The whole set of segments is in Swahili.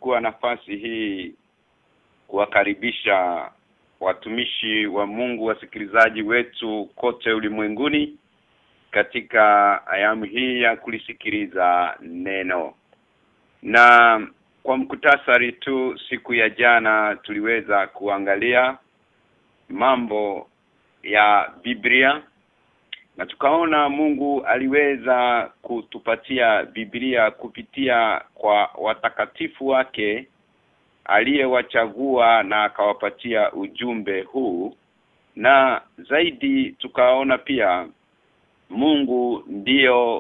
nachukua nafasi hii kuwakaribisha watumishi wa Mungu, wasikilizaji wetu kote ulimwenguni katika ayamu hii ya kulisikiliza neno. Na kwa mkutasari tu, siku ya jana tuliweza kuangalia mambo ya Biblia na tukaona Mungu aliweza kutupatia Biblia kupitia kwa watakatifu wake aliyewachagua na akawapatia ujumbe huu. Na zaidi tukaona pia Mungu ndio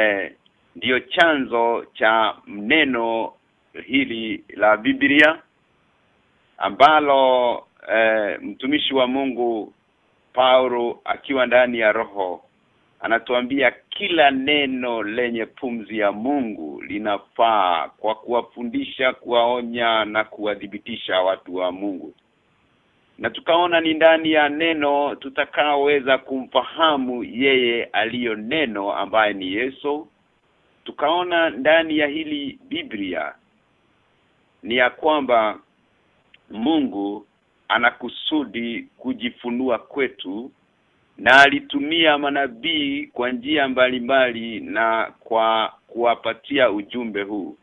chanzo cha neno hili la Biblia ambalo mtumishi wa Mungu Paulo akiwa ndani ya Roho anatuambia kila neno lenye pumzi ya Mungu linafaa kwa kuwafundisha, kuwaonya na kuwadhibitisha watu wa Mungu. Na tukaona ni ndani ya neno tutakaoweza kumfahamu yeye aliyo neno ambaye ni Yesu. Tukaona ndani ya hili Biblia ni ya kwamba Mungu anakusudi kujifunua kwetu na alitumia manabii kwa njia mbalimbali na kwa kuwapatia ujumbe huu.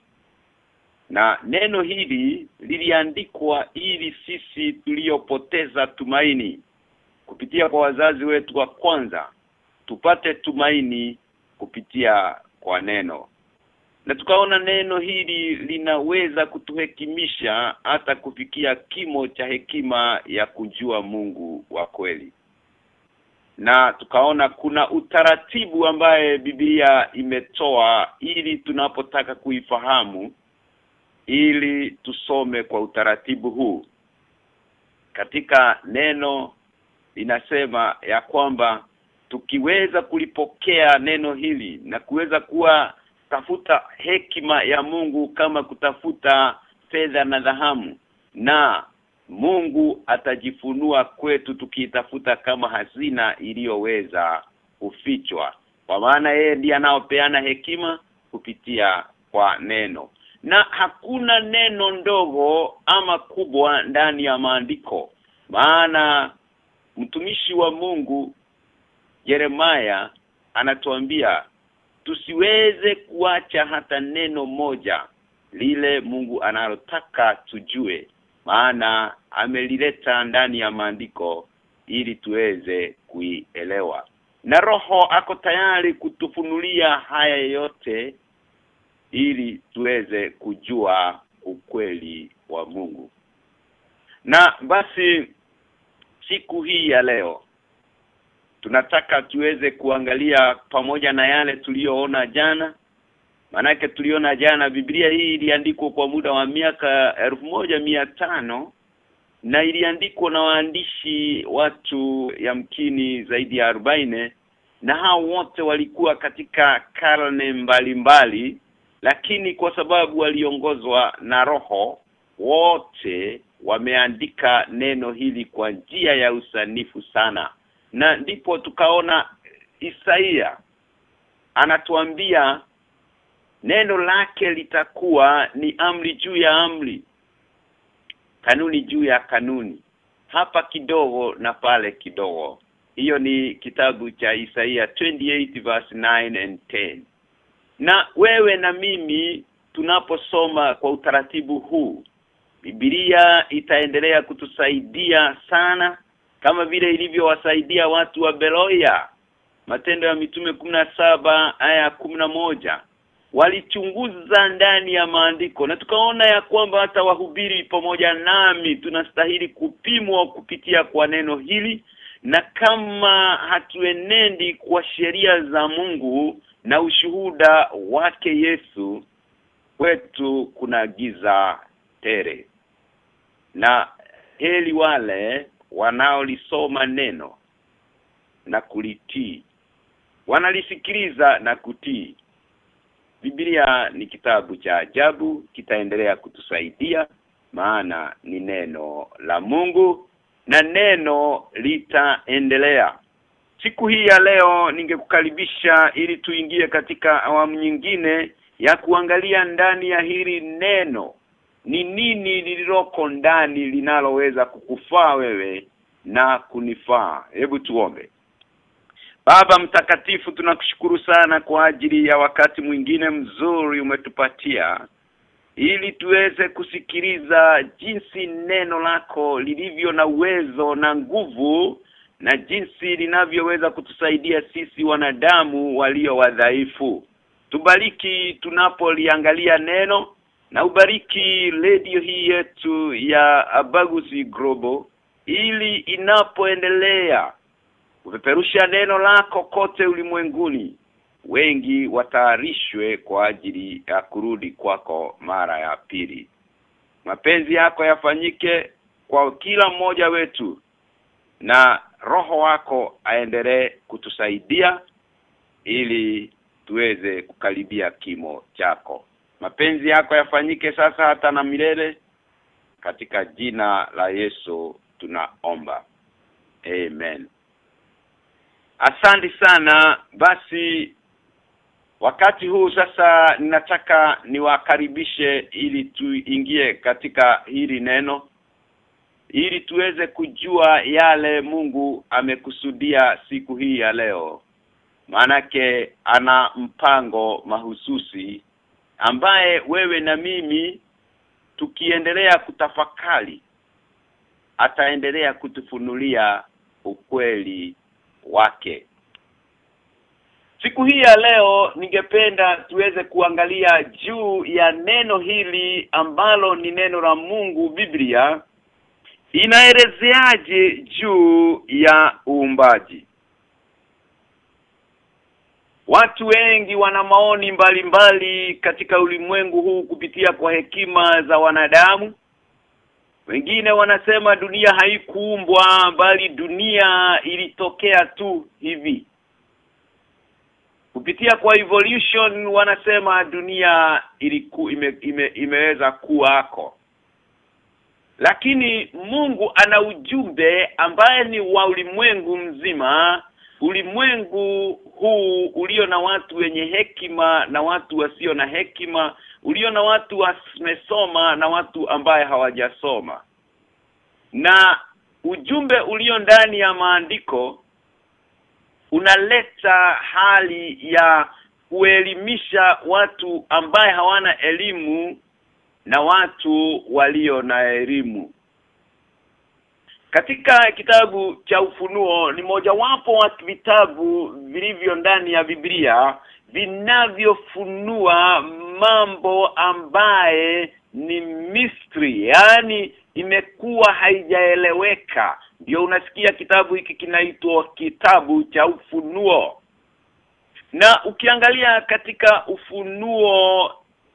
Na neno hili liliandikwa ili sisi tuliopoteza tumaini kupitia kwa wazazi wetu wa kwanza tupate tumaini kupitia kwa neno. Na tukaona neno hili linaweza kutuhekimisha hata kufikia kimo cha hekima ya kujua Mungu wa kweli. Na tukaona kuna utaratibu ambaye Biblia imetoa ili tunapotaka kuifahamu, ili tusome kwa utaratibu huu. Katika neno linasema ya kwamba tukiweza kulipokea neno hili na kuweza kuwa tafuta hekima ya Mungu kama kutafuta fedha na dhahabu, na Mungu atajifunua kwetu tukitafuta kama hazina iliyoweza kufichwa, kwa maana yeye ndiye anaopeana hekima kupitia kwa neno. Na hakuna neno ndogo ama kubwa ndani ya maandiko, maana mtumishi wa Mungu Yeremia anatuambia tusiweze kuacha hata neno moja lile Mungu analotaka tujue, maana amelileta ndani ya maandiko ili tuweze kuielewa. Na Roho ako tayari kutufunulia haya yote ili tuweze kujua ukweli wa Mungu. Na basi siku hii ya leo tunataka tuweze kuangalia pamoja na yale tuliyoona jana. Manake tuliona jana Biblia hii iliandikwa kwa muda wa miaka 1500 na iliandikwa na waandishi watu yamkini zaidi ya 40, na hao wote walikuwa katika karne mbalimbali, lakini kwa sababu waliongozwa na Roho, wote wameandika neno hili kwa njia ya usanifu sana. Na ndipo tukaona Isaia anatuambia neno lake litakuwa ni amri juu ya amri, kanuni juu ya kanuni, hapa kidogo na pale kidogo. Hiyo ni kitabu cha Isaia 28 verse 9 and 10. Na wewe na mimi tunaposoma kwa utaratibu huu, Biblia itaendelea kutusaidia sana kama vile ilivyowasaidia watu wa Beloya. Matendo ya Mitume 17 aya 11 walichunguza ndani ya maandiko, na tukaona ya kwamba hata wahubiri pamoja nami tunastahili kupimwa kupitia kwa neno hili. Na kama hatuenendi kwa sheria za Mungu na ushuhuda wake Yesu, kwetu kuna giza tele. Na heri wale wanaolisoma neno na kulitii, wanalisikiliza na kutii. Biblia ni kitabu cha ajabu, kitaendelea kutusaidia, maana ni neno la Mungu na neno litaendelea. Siku hii ya leo ningekukaribisha ili tuingie katika awamu nyingine ya kuangalia ndani ya hili neno ni nini lililoko ndani linaloweza kukufaa wewe na kunifaa. Hebu tuombe. Baba mtakatifu, tunakushukuru sana kwa ajili ya wakati mwingine mzuri umetupatia ili tuweze kusikiliza jinsi neno lako lilivyo na uwezo na nguvu na jinsi linavyoweza kutusaidia sisi wanadamu walio wadhaifu. Tubariki tunapoliangalia neno na ubariki radio hii yetu ya Abaguzi Global ili inapoendelea kupeperusha neno lako kote ulimwenguni, wengi watayarishwe kwa ajili ya kurudi kwako mara ya pili. Mapenzi yako yafanyike kwa kila mmoja wetu na Roho wako aendelee kutusaidia ili tuweze kukaribia kimo chako. Mapenzi yako yafanyike sasa hata na milele, katika jina la Yesu tunaomba. Amen. Asante sana. Basi wakati huu sasa ninataka niwakaribishe ili tuingie katika hili neno, ili tuweze kujua yale Mungu amekusudia siku hii ya leo. Manake ana mpango mahususi ambaye wewe na mimi tukiendelea kutafakari ataendelea kutufunulia ukweli wake. Siku hii ya leo ningependa tuweze kuangalia juu ya neno hili ambalo ni neno la Mungu. Biblia inaelezeaje juu ya uumbaji? Watu wengi wana maoni mbalimbali katika ulimwengu huu kupitia kwa hekima za wanadamu. Wengine wanasema dunia haikuumbwa bali dunia ilitokea tu hivi. Kupitia kwa evolution wanasema dunia imeweza kuwako. Lakini Mungu ana ujumbe ambaye ni wa ulimwengu mzima, ulimwengu huu ulio na watu wenye hekima na watu wasio na hekima, ulio na watu wamesoma na watu ambaye hawajasoma. Na ujumbe ulio ndani ya maandiko unaleta hali ya kuelimisha watu ambaye hawana elimu na watu walio na elimu. Katika kitabu cha Ufunuo ni mojawapo wa vitabu vilivyo ndani ya Biblia vinavyofunua mambo ambaye ni mystery, yani imekuwa haijaeleweka. Ndio unasikia kitabu hiki kinaitwa kitabu cha Ufunuo. Na ukiangalia katika Ufunuo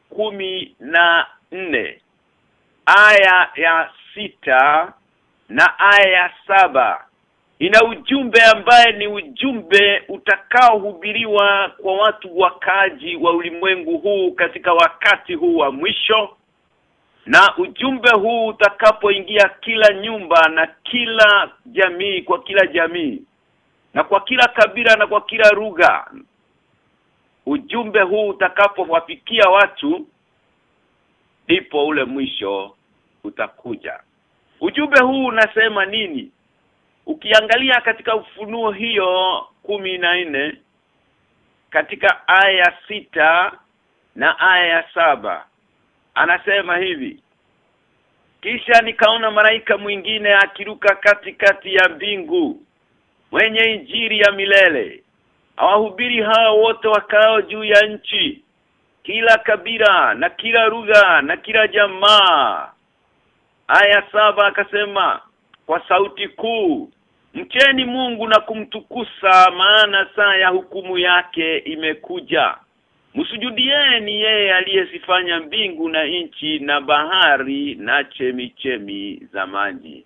14 aya ya 6 na aya ya 7 ina ujumbe ambaye ni ujumbe utakaohubiriwa kwa watu wakaji wa ulimwengu huu katika wakati huu wa mwisho. Na ujumbe huu utakapoingia kila nyumba na kila jamii, kwa kila jamii na kwa kila kabila na kwa kila lugha, ujumbe huu utakapowafikia watu, ndipo ule mwisho utakuja. Ujumbe huu unasema nini? Ukiangalia katika Ufunuo hiyo 14 katika aya 6 na aya 7 anasema hivi: kisha nikaona malaika mwingine akiruka katikati ya mbingu, mwenye injili ya milele, awahubiri hao wote wakao juu ya nchi, kila kabila na kila lugha na kila jamaa. Aya 7 akasema kwa sauti kuu, mcheni Mungu na kumtukusa, maana saa ya hukumu yake imekuja. Msujudieni yeye aliyezifanya mbingu na nchi na bahari na chemichemi za maji.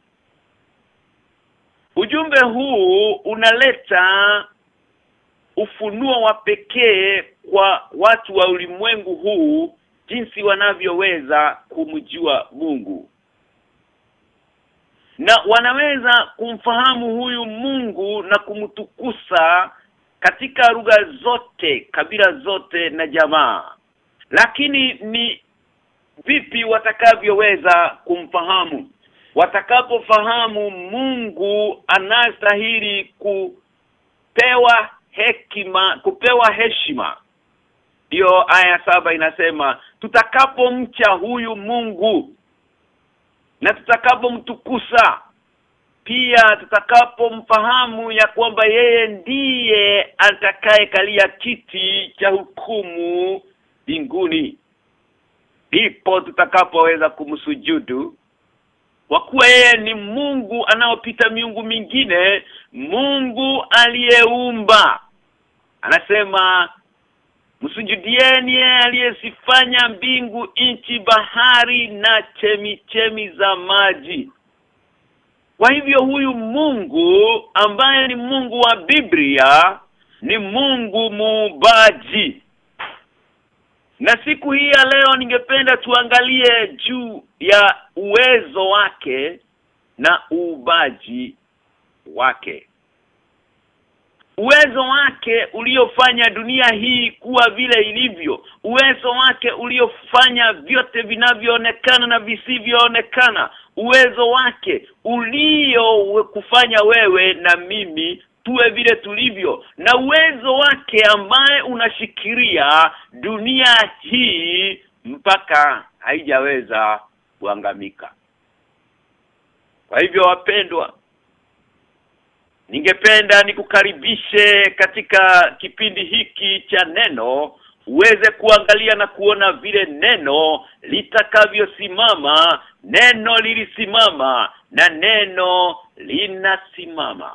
Ujumbe huu unaleta ufunuo wa pekee kwa watu wa ulimwengu huu, jinsi wanavyoweza kumjua Mungu. Na wanaweza kumfahamu huyu Mungu na kumtukusa katika lugha zote, kabila zote na jamaa. Lakini ni vipi watakavyoweza kumfahamu? Watakapofahamu Mungu anastahili kupewa heshima. Ndio aya 7 inasema tutakapomcha huyu Mungu na tutakapomtukuza, pia tutakapomfahamu ya kwamba yeye ndiye atakayekalia kiti cha hukumu mbinguni, ndipo tutakapoweza kumsujudu, kwa kuwa yeye ni Mungu anaopita miungu mingine, Mungu aliyeumba. Anasema msujudieni yeye aliyesifanya mbingu, nchi, bahari na chemichemi za maji. Kwa hivyo huyu Mungu ambaye ni Mungu wa Biblia ni Mungu muumbaji. Na siku hii ya leo ningependa tuangalie juu ya uwezo wake na uumbaji wake. Uwezo wake uliofanya dunia hii kuwa vile ilivyo, uwezo wake uliofanya vyote vinavyoonekana na visivyoonekana, uwezo wake uliokufanya wewe na mimi tuwe vile tulivyo, na uwezo wake ambaye unashikilia dunia hii mpaka haijaweza kuangamika. Kwa hivyo wapendwa, ningependa nikukaribishe katika kipindi hiki cha neno, uweze kuangalia na kuona vile neno litakavyosimama. Neno lilisimama na neno linasimama.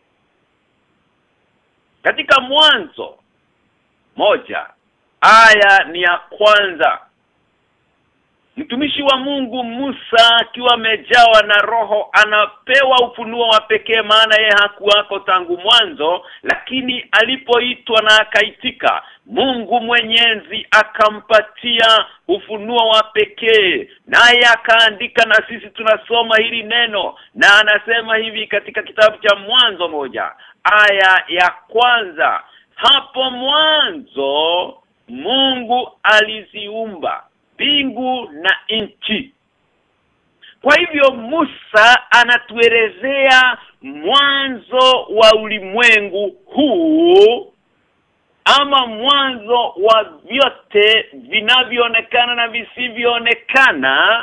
Katika Mwanzo 1 aya ni ya kwanza, mtumishi wa Mungu Musa akiwa amejawa na Roho anapewa ufunuo wa pekee, maana yeye hakuwako tangu mwanzo, lakini alipoitwa na akaitika, Mungu Mwenyezi akampatia ufunuo wa pekee, naye akaandika, na sisi tunasoma hili neno, na anasema hivi katika kitabu cha Mwanzo 1 aya ya kwanza, hapo mwanzo Mungu aliziumba mbingu na nchi. Kwa hivyo Musa anatuelezea mwanzo wa ulimwengu huu, ama mwanzo wa vyote vinavyoonekana na visivyoonekana,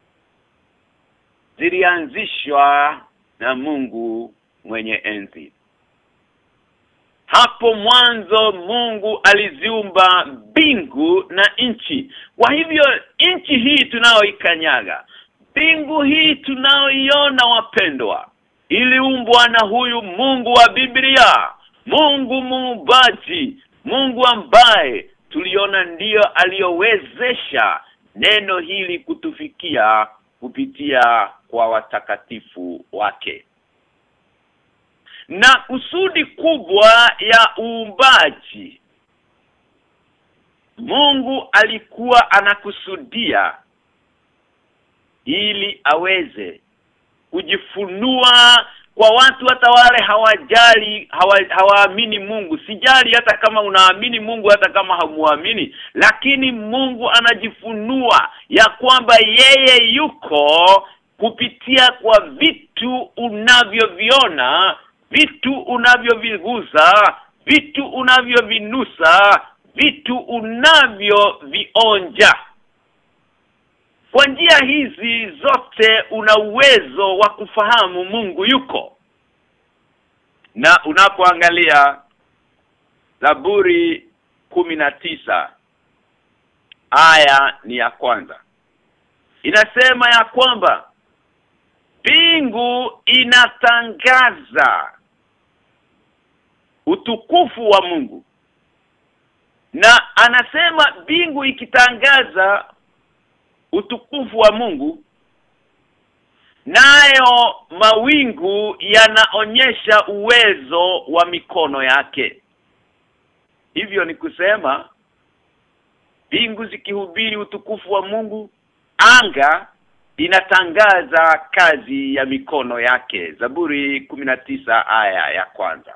zilianzishwa na Mungu mwenye enzi. Hapo mwanzo Mungu aliziumba mbingu na nchi. Kwa hivyo nchi hii tunaoikanyaga, mbingu hii tunaoiona wapendwa, iliumbwa na huyu Mungu wa Biblia, Mungu muumbaji, Mungu ambaye tuliona ndio aliyowezesha neno hili kutufikia kupitia kwa watakatifu wake. Na kusudi kubwa ya uumbaji, Mungu alikuwa anakusudia ili aweze kujifunua kwa watu hata wale hawaamini Mungu. Sijali hata kama unaamini Mungu, hata kama hamuamini, lakini Mungu anajifunua ya kwamba yeye yuko kupitia kwa vitu unavyoviona, vitu unavyovigusa, vitu unavyovinusa, vitu unavyovionja. Kwa njia hizi zote una uwezo wa kufahamu Mungu yuko. Na unapoangalia Zaburi 19 aya ni ya kwanza, inasema ya kwamba mbingu inatangaza utukufu wa Mungu. Na anasema mbingu ikitangaza utukufu wa Mungu, nayo mawingu yanaonyesha uwezo wa mikono yake. Hivyo ni kusema mbingu zikihubiri utukufu wa Mungu, anga inatangaza kazi ya mikono yake. Zaburi 19 aya ya kwanza.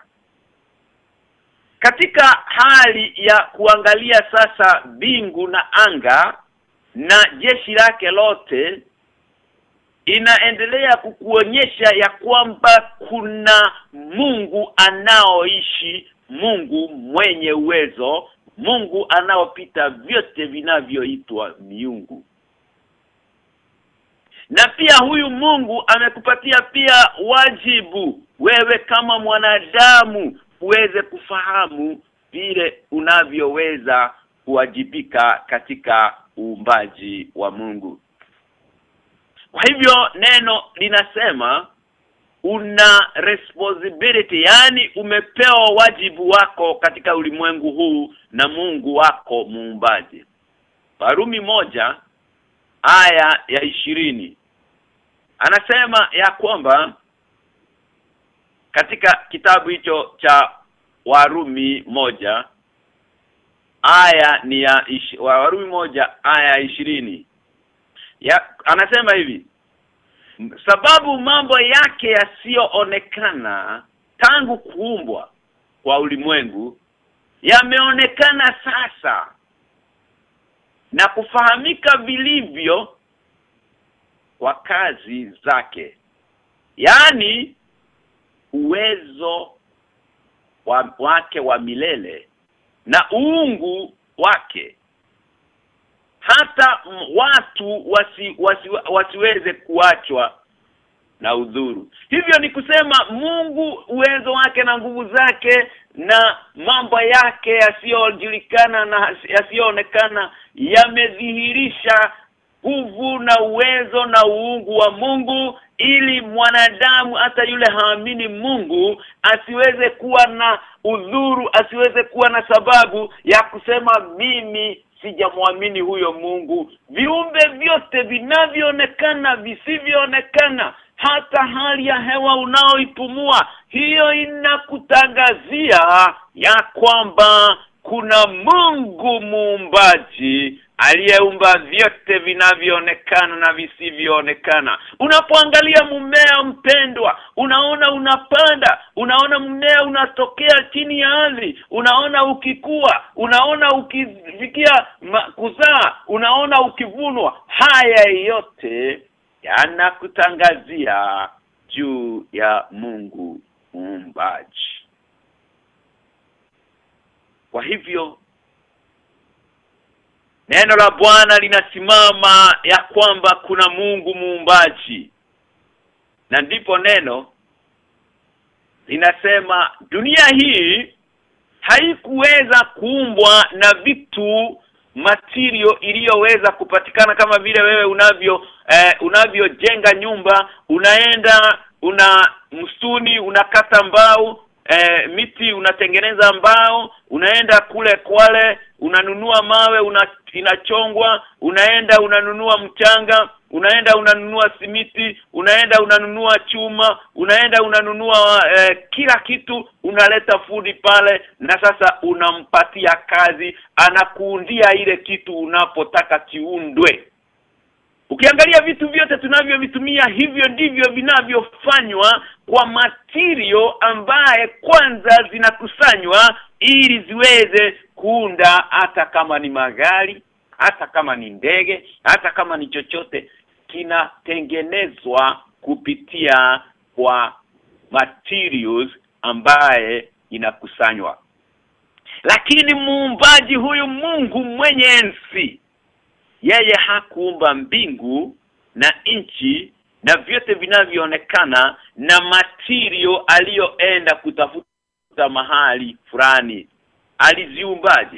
Katika hali ya kuangalia sasa mbingu na anga, na jeshi lake lote inaendelea kukuonyesha ya kwamba kuna Mungu anaoishi, Mungu mwenye uwezo, Mungu anaopita vyote vinavyoitwa miungu. Na pia huyu Mungu amekupatia pia wajibu wewe kama mwanadamu uweze kufahamu vile unavyoweza kuwajibika katika uumbaji wa Mungu. Kwa hivyo neno linasema una responsibility, yani umepewa wajibu wako katika ulimwengu huu na Mungu wako muumbaji. Warumi 1 aya ya 20 anasema ya kwamba katika kitabu hicho cha Warumi 1 aya ni ya Warumi 1 aya 20 anasema hivi: sababu mambo yake yasiyoonekana tangu kuumbwa kwa ulimwengu yameonekana sasa na kufahamika vilivyo kwa kazi zake, yani uwezo wake wa milele na uungu wake, hata watu wasiweze kuachwa na udhuru. Hivyo ni kusema Mungu uwezo wake na nguvu zake na mambo yake yasiyojulikana na yasiyoonekana yamedhihirisha nguvu na uwezo na uungu wa Mungu, ili mwanadamu hata yule haamini Mungu asiweze kuwa na udhuru, asiweze kuwa na sababu ya kusema mimi sijamwamini huyo Mungu. Viumbe vyote vinavyoonekana, visivyoonekana, hata hali ya hewa unaoipumua, hiyo inakutangazia ya kwamba kuna Mungu muumbaji aliyeumba vyote vinavyoonekana na visivyoonekana. Unapoangalia mmea mpendwa, unaona unapanda, unaona mmea unatokea chini ya ardhi, unaona ukikua, unaona ukifikia kuzaa, unaona ukivunwa. Haya yote yanakutangazia juu ya Mungu muumbaji. Kwa hivyo neno la Bwana linasimama ya kwamba kuna Mungu muumbaji. Na ndipo neno linasema dunia hii haikuweza kuumbwa na vitu material iliyoweza kupatikana kama vile wewe unavyojenga nyumba, unaenda msituni unakata mbao, miti unatengeneza mbao, unaenda kule Kwale unanunua mawe inachongwa, unaenda unanunua mchanga, unaenda unanunua simiti, unaenda unanunua chuma, unaenda unanunua kila kitu, unaleta fundi pale, na sasa unampatia kazi, anakuundia ile kitu unapotaka kiundwe. Ukiangalia vitu vyote tunavyovitumia, hivyo ndivyo vinavyofanywa kwa material ambaye kwanza zinakusanywa ili ziweze kuunda, hata kama ni magari, hata kama ni ndege, hata kama ni chochote kinatengenezwa kupitia kwa materials ambaye inakusanywa. Lakini muumbaji huyu Mungu mwenye enzi, yeye hakuumba mbingu na nchi na vyote vinavyoonekana na material aliyoenda kutafuta mahali fulani. Aliziumbaje?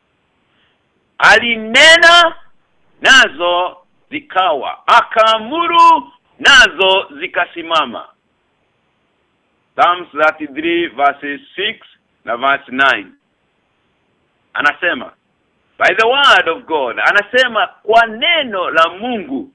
Alinena nazo zikawa, akaamuru nazo zikasimama. Psalms 33 verses 6 na verse 9 anasema by the word of God, anasema kwa neno la Mungu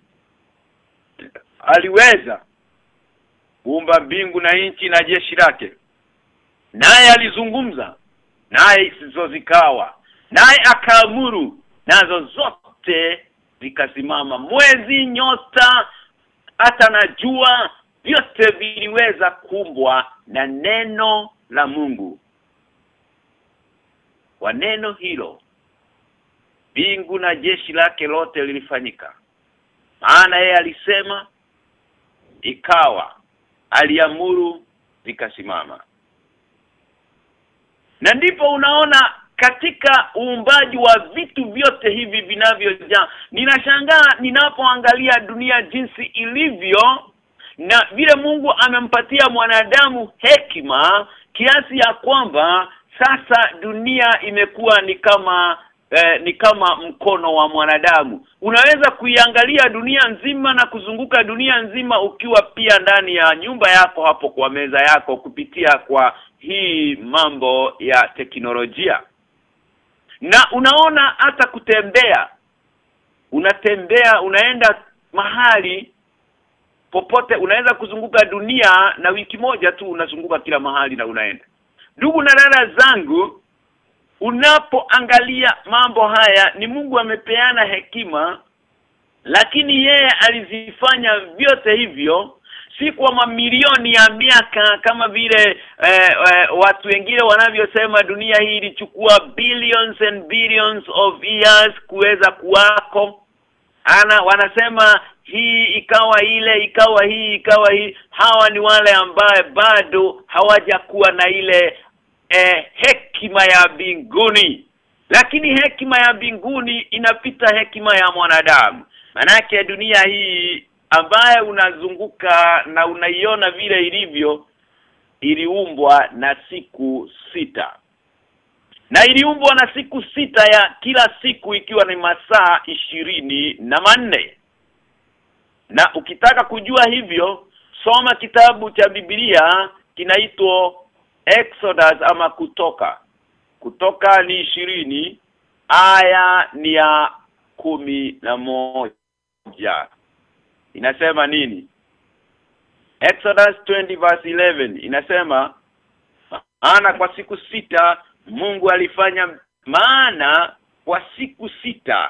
aliweza kuumba mbingu na nchi na jeshi lake. Naye alizungumza, naye hizo zikawa, naye akaamuru nazo zote zikasimama. Mwezi, nyota, hata na jua, vyote viliweza kuumbwa na neno la Mungu. Kwa neno hilo Mbingu na jeshi lake lote lilifanyika. Maana yeye alisema ikawa, aliamuru vikasimama. Na ndipo unaona katika uumbaji wa vitu vyote hivi vinavyojaa, ninashangaa ninapoangalia dunia jinsi ilivyo, na vile Mungu amempatia mwanadamu hekima kiasi ya kwamba sasa dunia imekuwa ni kama mkono wa mwanadamu. Unaweza kuiangalia dunia nzima na kuzunguka dunia nzima ukiwa pia ndani ya nyumba yako hapo kwa meza yako kupitia kwa hii mambo ya teknolojia. Na unaona hata kutembea. Unatembea, unaenda mahali popote, unaweza kuzunguka dunia na wiki moja tu unazunguka kila mahali na unaenda. Ndugu na dada zangu, unapoangalia mambo haya ni Mungu amepeana hekima, lakini yeye alizifanya vyote hivyo si kwa mamilioni ya miaka kama vile watu wengine wanavyosema dunia hii ilichukua billions and billions of years kuweza kuwako. Wanasema hii ikawa ile, ikawa hii, ikawa hii. Hawa ni wale ambaye bado hawajakuwa na ile hekima ya mbinguni. Lakini hekima ya mbinguni inapita hekima ya mwanadamu. Manake dunia hii ambaye unazunguka na unaiona vile ilivyo, iliumbwa na siku 6. Na iliumbwa na siku 6 ya kila siku ikiwa ni masaa 24. Na ukitaka kujua hivyo, soma kitabu cha Biblia kinaitwa Exodus ama Kutoka. Kutoka ni 20, aya ni ya 11. Inasema nini? Exodus 20 verse 11 inasema, maana kwa siku 6 Mungu alifanya, maana kwa siku 6.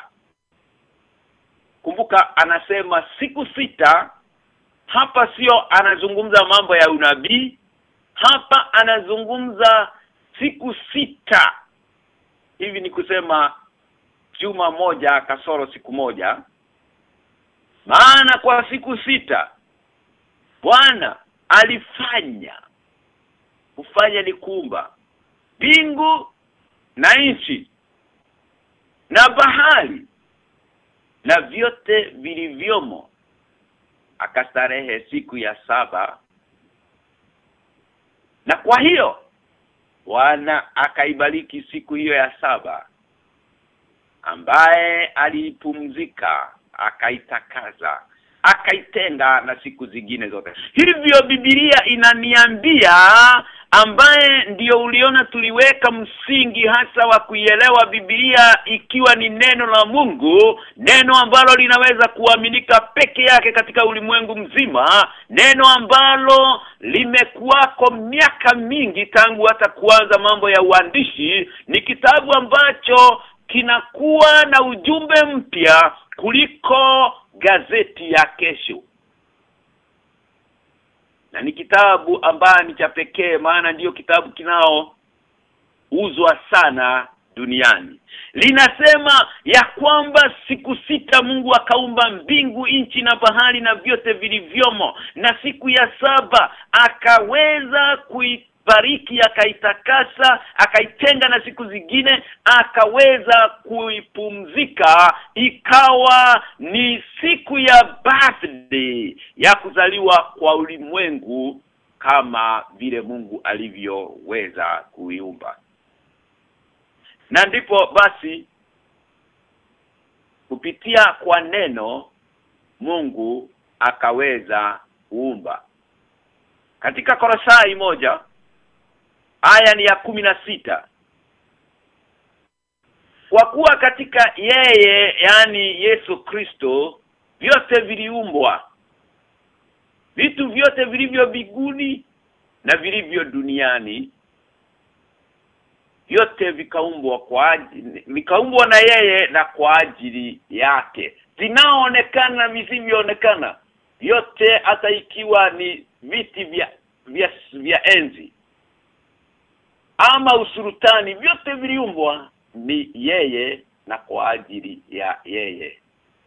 Kumbuka anasema siku 6, hapa sio anazungumza mambo ya unabii, hapa anazungumza siku 6. Hivi ni kusema juma moja kasoro siku moja. Maana kwa siku 6 Bwana alifanya, kufanya ni kuumba mbingu na nchi na bahari na vyote vilivyomo, akastarehe siku ya 7. Na kwa hiyo Bwana akaibariki siku hiyo ya 7, ambaye alipumzika, akaitakaza, akaitenga na siku zingine zote. Hivyo Biblia inaniambia, ambaye ndio uliona tuliweka msingi hasa wa kuielewa Biblia ikiwa ni neno la Mungu, neno ambalo linaweza kuaminika peke yake katika ulimwengu mzima, neno ambalo limekuwako miaka mingi tangu hata kuanza mambo ya uandishi. Ni kitabu ambacho kinakuwa na ujumbe mpya kuliko gazeti ya kesho. Na ni kitabu ambacho ni cha pekee, maana ndio kitabu kinao uzwa sana duniani. Linasema ya kwamba siku 6 Mungu akaumba mbingu, nchi na bahari na vyote vilivyomo, na siku ya 7 akaweza kuibariki, akaitakasa, akaitenga na siku zingine, akaweza kuipumzika, ikawa ni siku ya birthday ya kuzaliwa kwa ulimwengu kama vile Mungu alivyoweza kuiumba. Na ndipo basi kupitia kwa neno Mungu akaweza kuumba. Katika Kolosai 1 aya ni ya 16, kwa kuwa katika yeye, yani Yesu Kristo, vyote viliumbwa, vitu vyote vilivyo mbinguni na vilivyo duniani, vyote vikaumbwa na yeye na kwa ajili yake. Vinaonekana visivyoonekana, yote hata ikiwa ni viti vya enzi ama usultani, vyote viliumbwa ni yeye na kwa ajili ya yeye.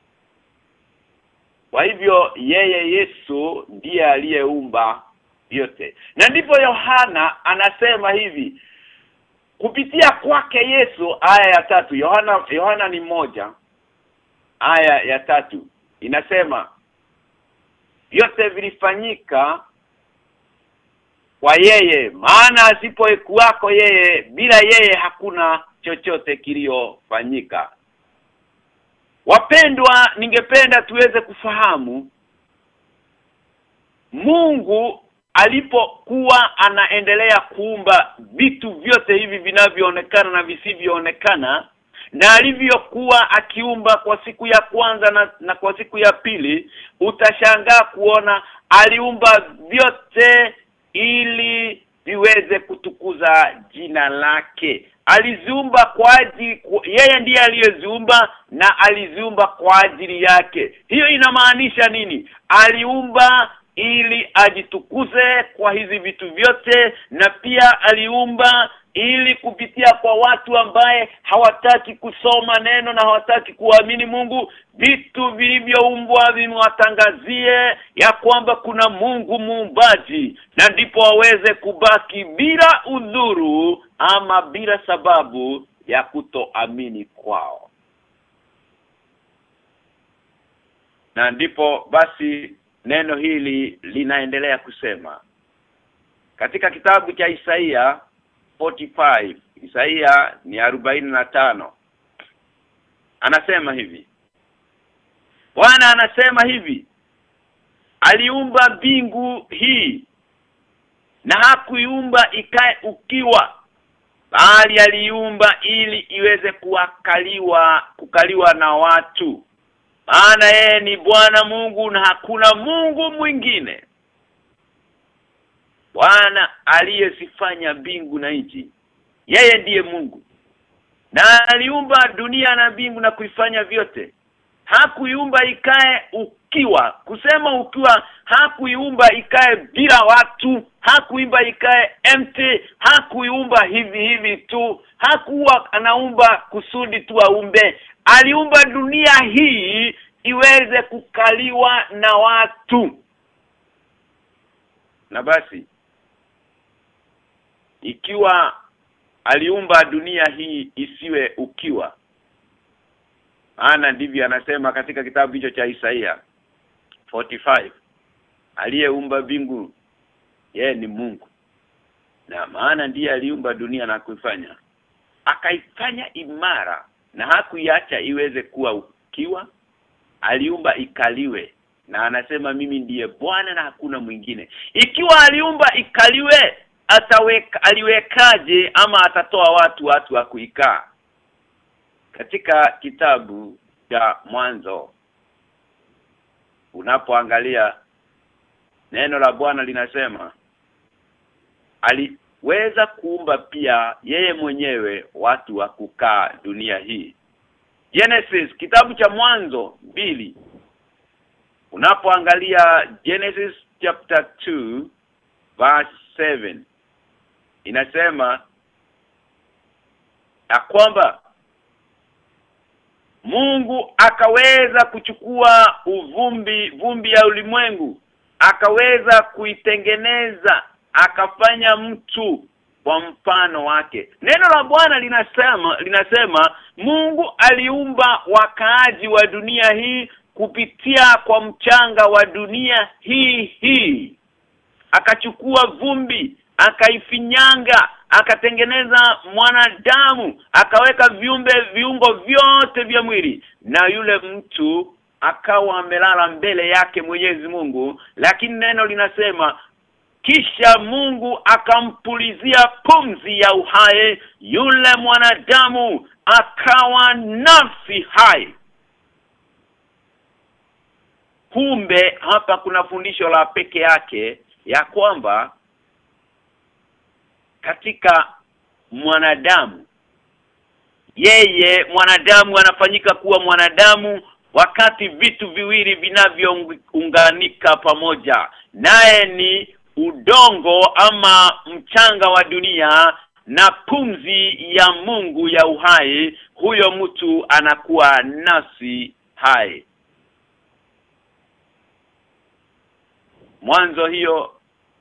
Kwa hivyo yeye Yesu ndiye aliyeumba vyote. Na ndipo Yohana anasema hivi, kupitia kwake Yesu, aya ya 3. Yohana ni 1 aya ya 3 inasema, vyote vilifanyika kwa yeye, maana asipokuwako yeye, bila yeye hakuna chochote kiliofanyika. Wapendwa, ningependa tuweze kufahamu Mungu alipokuwa anaendelea kuumba vitu vyote hivi vinavyoonekana na visivyoonekana, na alivyokuwa akiumba kwa siku ya kwanza na kwa siku ya pili, utashangaa kuona aliumba vyote ili viweze kutukuza jina lake. Aliziumba kwa ajili, yeye ndiye aliyeziumba na aliziumba kwa ajili yake. Hiyo inamaanisha nini? Aliumba ili ajitukuze kwa hizi vitu vyote, na pia aliumba ili kupitia kwa watu ambaye hawataki kusoma neno na hawataki kuamini Mungu, vitu vilivyoumbwa vimewatangazie ya kwamba kuna Mungu muumbaji, na ndipo waweze kubaki bila udhuru ama bila sababu ya kutoamini kwao. Na ndipo basi neno hili linaendelea kusema katika kitabu cha Isaia 45, Isaia ni 45, anasema hivi, Bwana anasema hivi, aliumba mbingu hii na hakuiumba ikae ukiwa, bali aliumba ili iweze kukaliwa na watu. Maana yeye ni Bwana Mungu na hakuna Mungu mwingine. Bwana aliyezifanya mbingu na nchi, yeye ndiye Mungu. Na aliumba dunia na mbingu na kuifanya vyote. Hakuiumba ikae ukiwa. Kusema ukiwa, hakuiumba ikae bila watu, hakuiumba ikae empty, hakuiumba hivi tu, hakuwa anaumba kusudi tu aumbe. Aliumba dunia hii iweze kukaliwa na watu. Na basi ikiwa aliumba dunia hii isiwe ukiwa, maana ndivyo anasema katika kitabu hicho cha Isaia 45, aliyeumba mbingu yeye ni Mungu, na maana ndiye aliumba dunia na kuifanya, akaifanya imara na hakuiacha iweze kuwa ukiwa. Aliumba ikaliwe, na anasema mimi ndiye Bwana na hakuna mwingine. Ikiwa aliumba ikaliwe, aliwekaje ama atatoa watu wa kuikaa? Katika kitabu cha Mwanzo unapoangalia neno la Bwana linasema aliweza kuumba pia yeye mwenyewe watu wa kukaa dunia hii. Genesis, kitabu cha Mwanzo 2, unapoangalia Genesis chapter 2 verse 7, inasema ya kwamba Mungu akaweza kuchukua vumbi ya ulimwengu, akaweza kuitengeneza, akafanya mtu kwa mfano wake. Neno la Bwana linasema Mungu aliumba wakaaji wa dunia hii kupitia kwa mchanga wa dunia hii. Akachukua vumbi, akaifinyanga, akatengeneza mwanadamu, akaweka viungo vyote vya mwili, na yule mtu akawa amelala mbele yake Mwenyezi Mungu. Lakini neno linasema kisha Mungu akampulizia pumzi ya uhai, yule mwanadamu akawa nafsi hai. Kumbe hapa kuna fundisho la peke yake ya kwamba katika mwanadamu, mwanadamu anafanyika kuwa mwanadamu wakati vitu viwili vinavyounganika pamoja, naye ni udongo ama mchanga wa dunia na pumzi ya Mungu ya uhai, huyo mtu anakuwa nafsi hai. Mwanzo hiyo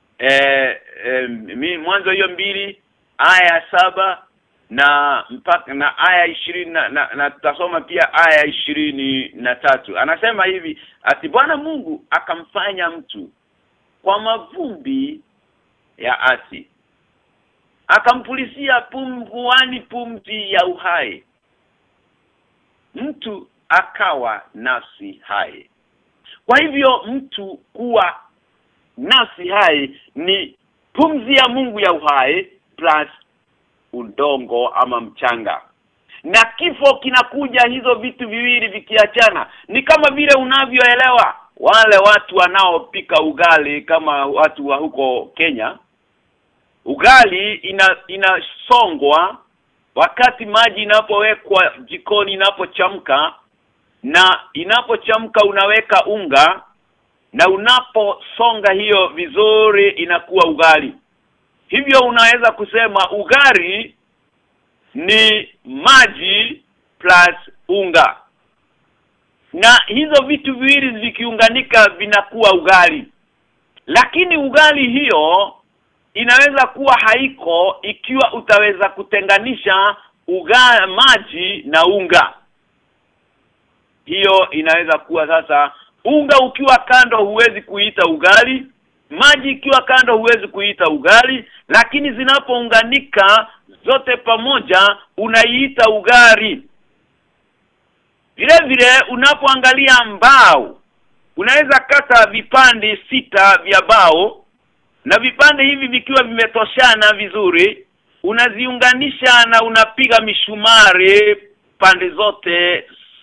Mwanzo hiyo 2 aya 7 na mpaka na aya 20 na tutasoma pia aya 23. Anasema hivi ati Bwana Mungu akamfanya mtu kwa mavumbi ya ardhi, akampulizia pumzi ya uhai, mtu akawa nafsi hai. Kwa hivyo mtu kuwa nafsi hai ni pumzi ya Mungu ya uhai plus udongo ama mchanga. Na kifo kinakuja hizo vitu viwili vikiachana. Ni kama vile unavyoelewa wale watu wanaopika ugali kama watu wa huko Kenya. Ugali inasongwa wakati maji inapowekwa jikoni inapochemka, na inapochemka unaweka unga, na unaposonga hiyo vizuri inakuwa ugali. Hivyo unaweza kusema ugali ni maji plus unga. Na hizo vitu viwili vikiunganika vinakuwa ugali. Lakini ugali hiyo inaweza kuwa haiko ikiwa utaweza kutenganisha maji na unga. Hiyo inaweza kuwa sasa unga ukiwa kando huwezi kuita ugali, maji ikiwa kando huwezi kuita ugali, lakini zinapounganika zote pamoja unaiita ugali. Vile vile unapoangalia mbao, unaweza kata vipande 6 vya bao, na vipande hivi vikiwa vimetoshana vizuri unaziunganisha na unapiga mishumari pande zote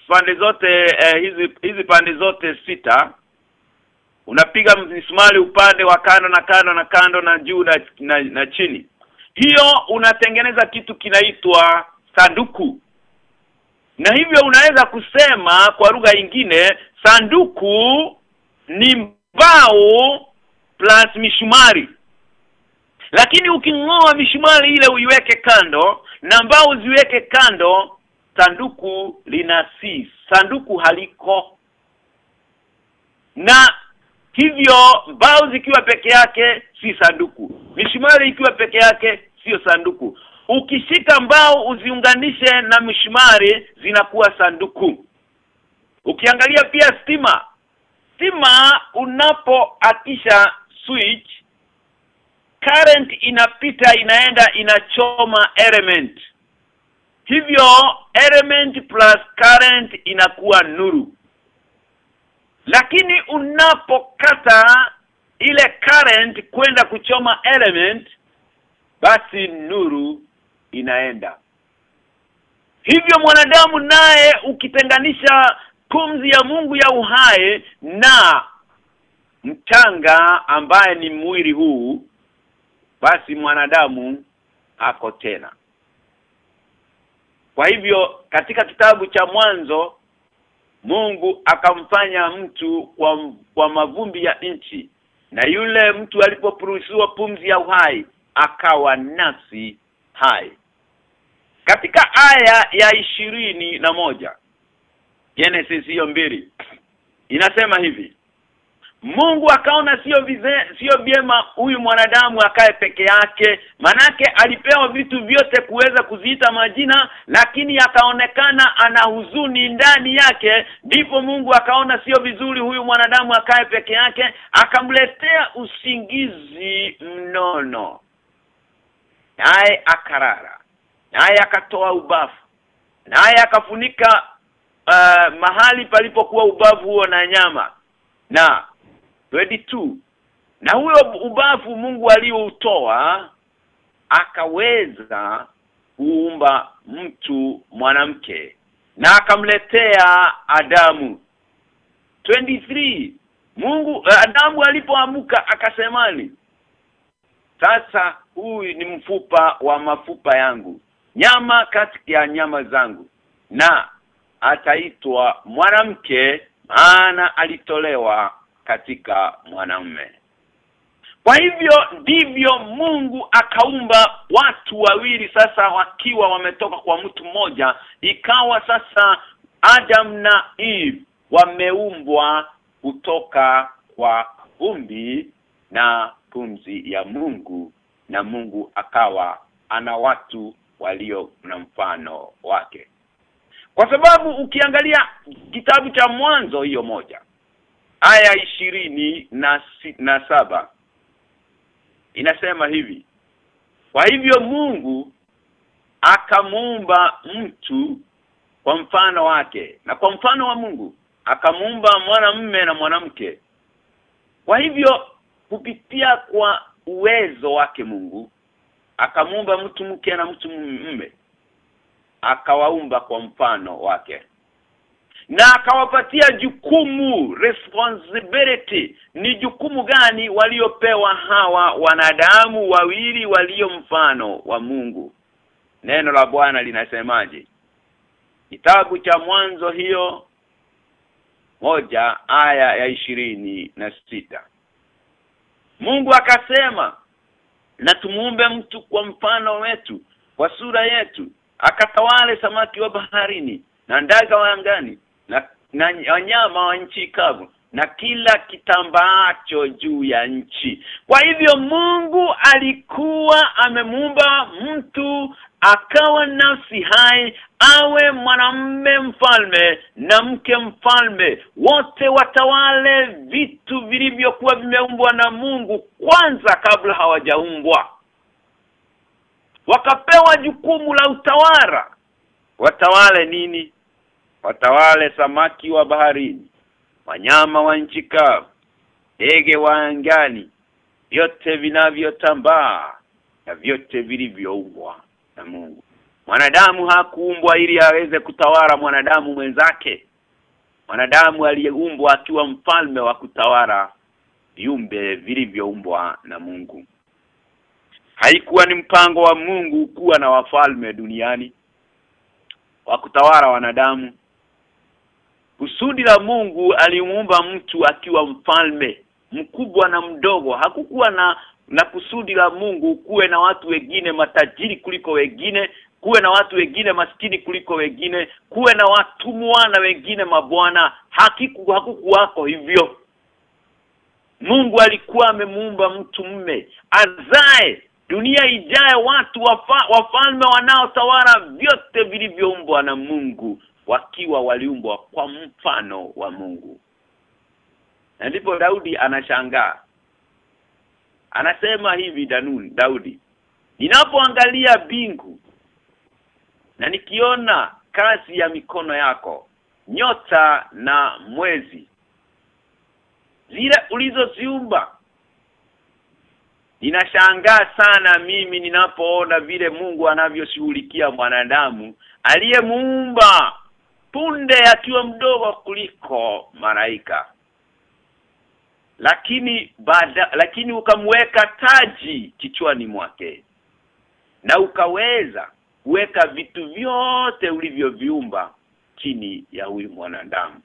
hizi pande zote 6. Unapiga msumari upande wa kando na kando na kando na juu na chini. Hiyo unatengeneza kitu kinaitwa sanduku. Na hivyo unaweza kusema kwa lugha nyingine sanduku ni mbao plus mishumari. Lakini uking'oa mishumari ile uiweke kando na mbao ziweke kando, sanduku linasi, sanduku haliko. Na hivyo mbao zikiwa peke yake si sanduku, mishumari ikiwa peke yake sio sanduku. Ukishika mbao uziunganishe na mishumari zinakuwa sanduku. Ukiangalia pia stima unapoakisha switch, current inapita inaenda inachoma element. Hivyo element plus current inakuwa nuru. Lakini unapokata ile current kwenda kuchoma element, basi nuru inaenda. Hivyo mwanadamu naye ukitenganisha pumzi ya Mungu ya uhai na mchanga ambaye ni mwili huu, basi mwanadamu ako tena. Kwa hivyo katika kitabu cha Mwanzo Mungu akamfanya mtu kwa mavumbi ya nchi, na yule mtu alipopuruziwa pumzi ya uhai akawa nafsi hai. Katika aya ya 21 Genesis hiyo 2 inasema hivi: Mungu akaona sio vyema huyu mwanadamu akae peke yake, manake alipewa vitu vyote kuweza kuziita majina, lakini akaonekana ana huzuni ndani yake. Ndipo Mungu akaona sio vizuri huyu mwanadamu akae peke yake, akamletea usingizi mnono. Naye akarara, naye akatoa ubavu, naye akafunika mahali palipokuwa ubavu huo na nyama. Na 22, na huyo ubavu Mungu aliyoutoa akaweza kuumba mtu mwanamke na akamletea Adamu. 23, Adamu alipoamka akasemani, sasa huyu ni mfupa wa mafupa yangu, nyama kati ya nyama zangu, na ataitwa mwanamke maana alitolewa katika mwanamume. Kwa hivyo ndivyo Mungu akaumba watu wawili sasa wakiwa wametoka kwa mtu mmoja. Ikawa sasa Adam na Eve wameumbwa kutoka kwa vumbi na pumzi ya Mungu, na Mungu akawa ana watu walio na mfano wake. Kwa sababu ukiangalia kitabu cha Mwanzo hiyo moja aya 27 inasema hivi: kwa hivyo Mungu akamuumba mtu kwa mfano wake, na kwa mfano wa Mungu akamuumba mwanamume na mwanamke. Kwa hivyo kupitia kwa uwezo wake Mungu akamuumba mtu mke na mtu mume, akawaumba kwa mfano wake, na akawapatia jukumu, responsibility. Ni jukumu gani waliopewa hawa wanadamu wawili walio mfano wa Mungu? Neno la Bwana linasemaje? Kitabu cha Mwanzo hiyo moja aya ya 26. Mungu akasema, na tumuumbe mtu kwa mfano wetu, kwa sura yetu, akatawale samaki wa baharini na ndege wa angani na wanyama wa nchi kavu na kila kitambaacho juu ya nchi. Kwa hivyo Mungu alikuwa amemuumba mtu akawa nafsi hai, awe mwanamume mfalme na mke mfalme, wote watawale vitu vilivyokuwa vimeumbwa na Mungu kwanza kabla hawajaumbwa. Wakapewa jukumu la utawala. Watawale nini? Watawale samaki wa baharini, wanyama wa nchi kavu, ndege wa angani, vyote vinavyotambaa na vyote vilivyoumbwa na Mungu. Mwanadamu hakuumbwa ili aweze kutawala mwanadamu mwenzake. Mwanadamu aliyeumbwa akiwa mfalme wa kutawala viumbe vilivyoumbwa na Mungu. Haikuwa ni mpango wa Mungu kuwa na wafalme duniani wa kutawala wanadamu. Kusudi la Mungu alimuumba mtu akiwa mfalme, mkubwa na mdogo. Hakukuwa na kusudi la Mungu kuwe na watu wengine matajiri kuliko wengine, kuwe na watu wengine maskini kuliko wengine, kuwe na watumwa na wengine mabwana. Hakukuwako hivyo. Mungu alikuwa amemuumba mtu mume azae dunia ijaye watu wafalme wanaotawala vyote vilivyoumbwa na Mungu, wakiwa waliumbwa kwa mfano wa Mungu. Na ndipo Daudi anashangaa. Anasema hivi Daudi, ninapoangalia mbingu na nikiona kazi ya mikono yako, nyota na mwezi, zile ulizoziumba, ninashangaa sana mimi ninapoona vile Mungu anavyoshughulikia mwanadamu aliyemuumba punde akiwa mdogo kuliko malaika. Lakini ukamweka taji kichwani mwake, na ukaweza kuweka vitu vyote ulivyoviumba chini ya huyu mwanadamu.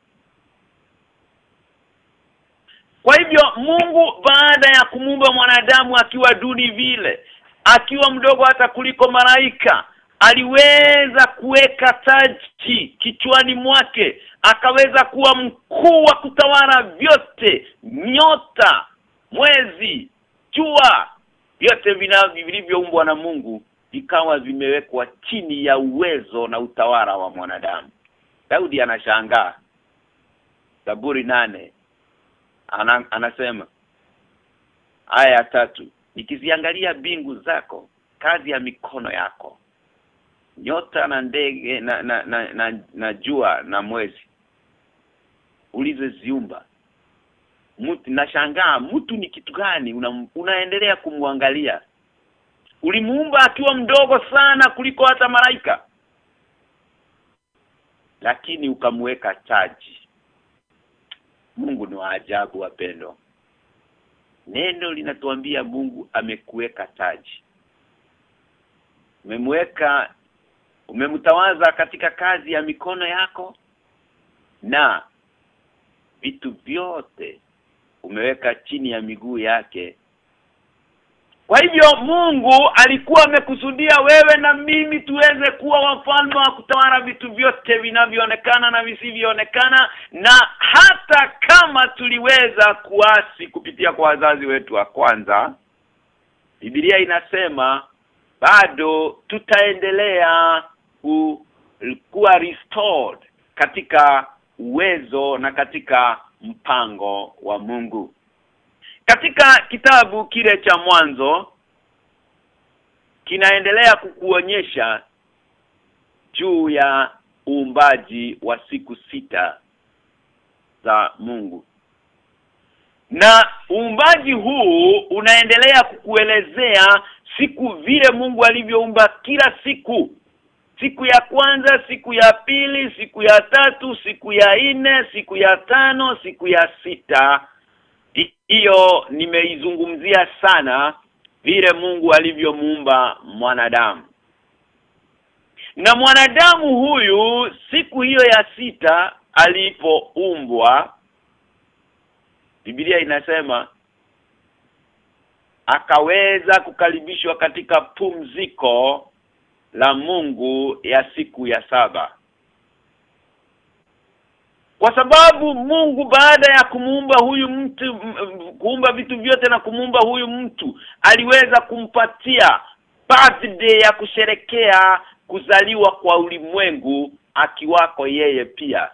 Kwa hivyo Mungu baada ya kumuumba mwanadamu akiwa duni vile, akiwa mdogo hata kuliko malaika, aliweza kuweka taji kichwani mwake, akaweza kuwa mkuu wa kutawala vyote, nyota, mwezi, jua, vyote vilivyoumbwa na Mungu vikawa vimewekwa chini ya uwezo na utawala wa mwanadamu. Daudi anashangaa. Zaburi 8 anasema aya 3, nikiziangalia mbingu zako, kazi ya mikono yako, nyota na ndege na jua na mwezi ulizoziumba. Mtu nashangaa, mtu ni kitu gani unaendelea kumwangalia? Ulimuumba akiwa mdogo sana kuliko hata malaika, lakini ukamweka taji. Mungu ni wa ajabu wapendwa. Neno linatuambia Mungu amekuweka taji. Umemtawaza katika kazi ya mikono yako, na vitu vyote umeweka chini ya miguu yake Kwa hivyo Mungu alikuwa amekusudia wewe na mimi tuweze kuwa wafalme wa kutawala vitu vyote vinavyoonekana na visivyoonekana, na hata kama tuliweza kuasi kupitia kwa wazazi wetu wa kwanza, Biblia inasema bado tutaendelea kuwa restored katika uwezo na katika mpango wa Mungu. Katika kitabu kile cha Mwanzo kinaendelea kukuonyesha juu ya uumbaji wa siku 6 za Mungu. Na uumbaji huu unaendelea kukuelezea siku vile Mungu alivyoumba kila siku. Siku ya kwanza, siku ya pili, siku ya tatu, siku ya 4, siku ya 5, siku ya 6. Hiyo nimeizungumzia sana vile Mungu alivyomuumba mwanadamu. Na mwanadamu huyu siku hiyo ya 6 alipoumbwa, Biblia inasema akaweza kukaribishwa katika pumziko la Mungu ya siku ya 7. Kwa sababu Mungu baada ya kumuumba huyu mtu, kuumba vitu vyote na kumuumba huyu mtu, aliweza kumpatia birthday ya kusherekea kuzaliwa kwa ulimwengu akiwako yeye pia.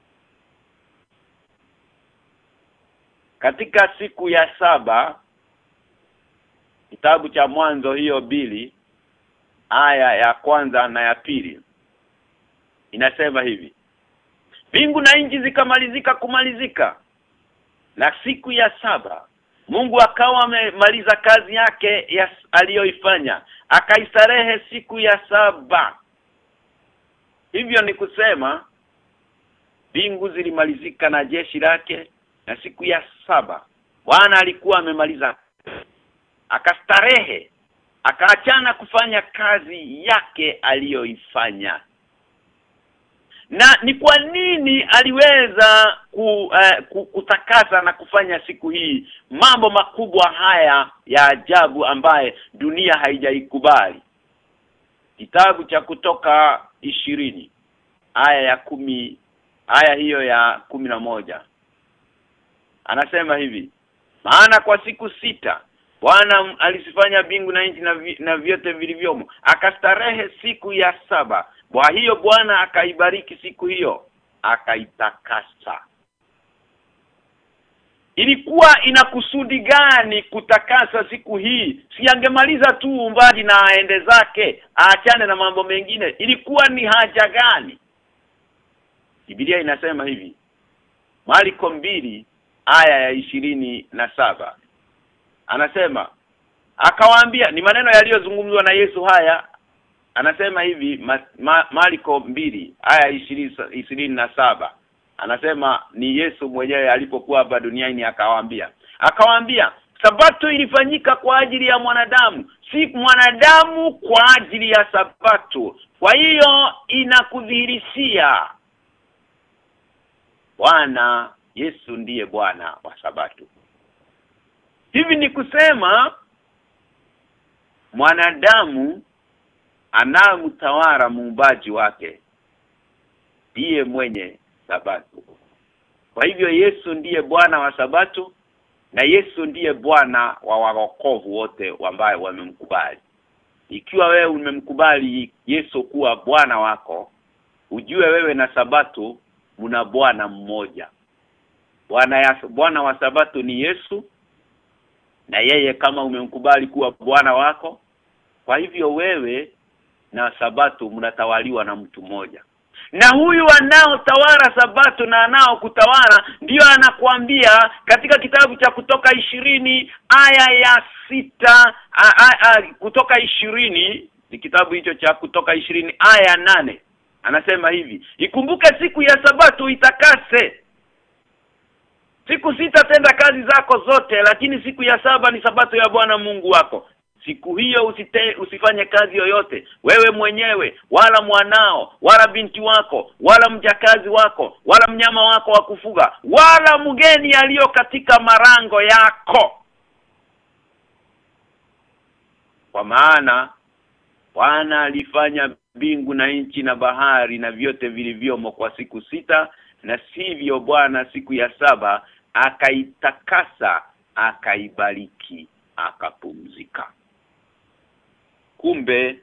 Katika siku ya 7, kitabu cha Mwanzo hiyo 2 aya ya kwanza na ya pili inasema hivi: mbingu na nchi zikamalizika kumalizika, na siku ya 7 Mungu akawa amemaliza kazi yake aliyoifanya, akaistarehe siku ya 7. Hivyo ni kusema mbingu zilimalizika na jeshi lake, na siku ya 7 Bwana alikuwa amemaliza, akastarehe, akaachana kufanya kazi yake aliyoifanya. Na ni kwa nini aliweza kutakasa na kufanya siku hii mambo makubwa haya ya ajabu ambaye dunia haijaikubali? Kitabu cha Kutoka 20 aya ya 10, aya hiyo ya 11 anasema hivi: maana kwa siku 6 Bwana alisifanya mbingu na nchi na vyote vilivyomo, akastarehe siku ya 7. Kwa hiyo Bwana akaibariki siku hiyo, akaitakasa. Ilikuwa inakusudi gani kutakasa siku hii? Si angemaliza tu uumbaji na aende zake, aachane na mambo mengine? Ilikuwa ni haja gani? Biblia inasema hivi, Marko 2 aya ya 27. Anasema, akawaambia, ni maneno yaliyozungumzwa na Yesu haya. Anasema hivi, Marko 2 aya 27. Anasema ni Yesu mwenyewe alipokuwa hapa duniani akawaambia, Sabato ilifanyika kwa ajili ya mwanadamu, si mwanadamu kwa ajili ya Sabato. Kwa hiyo inakudhihirishia Bwana Yesu ndiye Bwana wa Sabato. Hivi ni kusema mwanadamu anamtawala muumbaji wake ndiye mwenye Sabato. Kwa hivyo Yesu ndiye Bwana wa Sabato, na Yesu ndiye Bwana wa wokovu wote ambao wamemkubali. Ikiwa wewe umemkubali Yesu kuwa Bwana wako, ujue wewe na Sabato mna Bwana mmoja. Bwana wa Sabato ni Yesu, na yeye kama umemkubali kuwa Bwana wako, kwa hivyo wewe na Sabato mnatawaliwa na mtu mmoja. Na huyu anaotawala Sabato na anao kutawala ndio anakuambia katika kitabu cha Kutoka 20 aya ya 6, Kutoka 20, ni kitabu hicho cha Kutoka 20 aya ya 8. Anasema hivi, ikumbuke siku ya Sabato itakase. Siku 6 tenda kazi zako zote, lakini siku ya 7 ni Sabato ya Bwana Mungu wako. Siku hiyo usifanye kazi yoyote, wewe mwenyewe, wala mwanao, wala binti wako, wala mjakazi wako, wala mnyama wako wa kufuga, wala mgeni aliyo katika marango yako. Kwa maana Bwana alifanya mbingu na nchi na bahari na vyote vilivyomo kwa siku 6, na sivyo Bwana siku ya 7 akaitakasa, akaibariki, akapumzika. Kumbe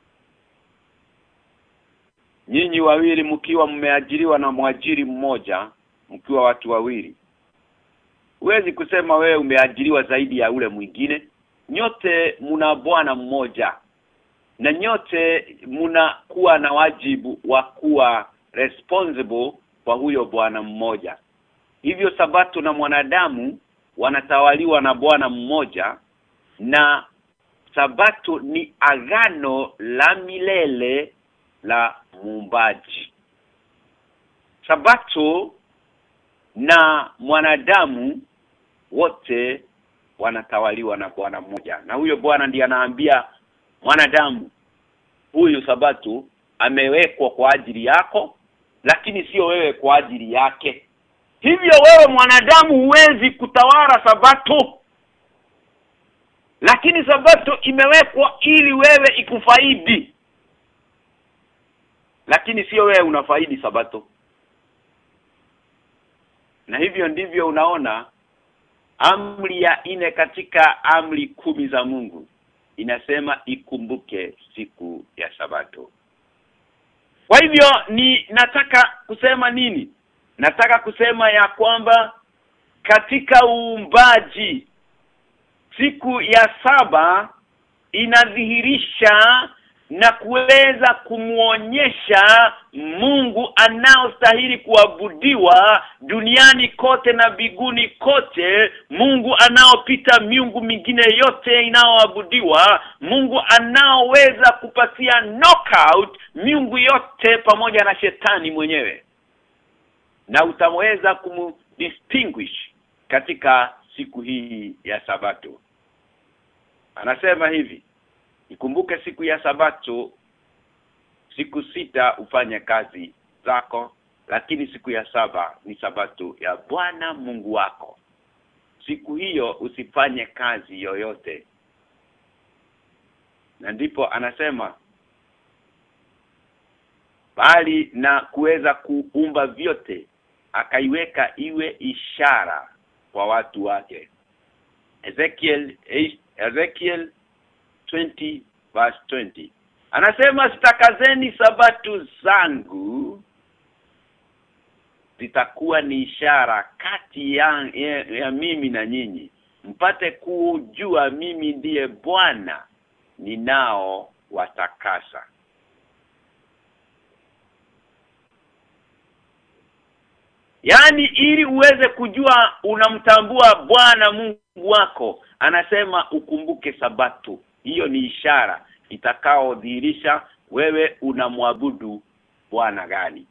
nyinyi wawili mkiwa mmeajiriwa na mwajiri mmoja, mkiwa watu wawili, huwezi kusema wewe umeajiriwa zaidi ya ule mwingine. Nyote mna bwana mmoja, na nyote mnakuwa na wajibu wa kuwa responsible kwa huyo bwana mmoja. Hivyo Sabato na mwanadamu wanatawaliwa na bwana mmoja, na Sabato ni agano la milele la Muumbaji. Sabato na mwanadamu wote wanatawaliwa na bwana mmoja, na huyo bwana ndiye anaambia mwanadamu, huyu Sabato amewekwa kwa ajili yako, lakini sio wewe kwa ajili yake. Hivyo wewe mwanadamu huwezi kutawala Sabato, lakini Sabato imewekwa ili wewe ikufaidi, lakini sio wewe unafaidi Sabato. Na hivyo ndivyo unaona amri ya 4 katika amri 10 za Mungu inasema ikumbuke siku ya Sabato. Kwa hivyo nataka kusema nini? Nataka kusema ya kwamba katika uumbaji siku ya 7 inadhihirisha na kuweza kumuonyesha Mungu anaostahili kuabudiwa duniani kote na mbinguni kote, Mungu anaopita miungu mingine yote inaoabudiwa, Mungu anaoweza kupatia knockout miungu yote pamoja na shetani mwenyewe, na utamweza kumdistinguish katika siku hii ya Sabato. Anasema hivi, ikumbuke siku ya Sabato, siku 6 ufanye kazi zako, lakini siku ya 7 ni Sabato ya Bwana Mungu wako. Siku hiyo usifanye kazi yoyote. Na ndipo anasema bali na kuweza kuumba vyote akaiweka iwe ishara kwa watu wake. Ezekiel 20:20 anasema sitakazeni Sabato zangu, zitakuwa ni ishara kati ya mimi na nyinyi, mpate kujua mimi ndiye Bwana ninao watakasa. Yaani ili uweze kujua unamtambua Bwana Mungu wako, anasema ukumbuke Sabato. Hiyo ni ishara itakaodhihirisha wewe unamwabudu Bwana gani.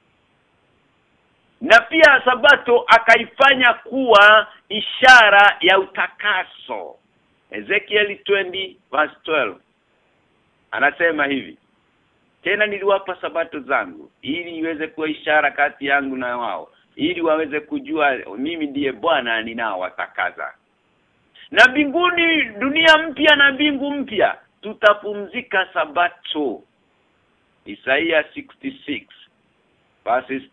Na pia Sabato akaifanya kuwa ishara ya utakaso. Ezekiel 20:12 anasema hivi, tena niliwapa Sabato zangu ili iweze kuwa ishara kati yangu na wao, ili waweze kujua mimi ndiye Bwana ninaowatakaza. Na mbinguni, dunia mpya na mbingu mpya, tutapumzika Sabato. Isaiah 66 verses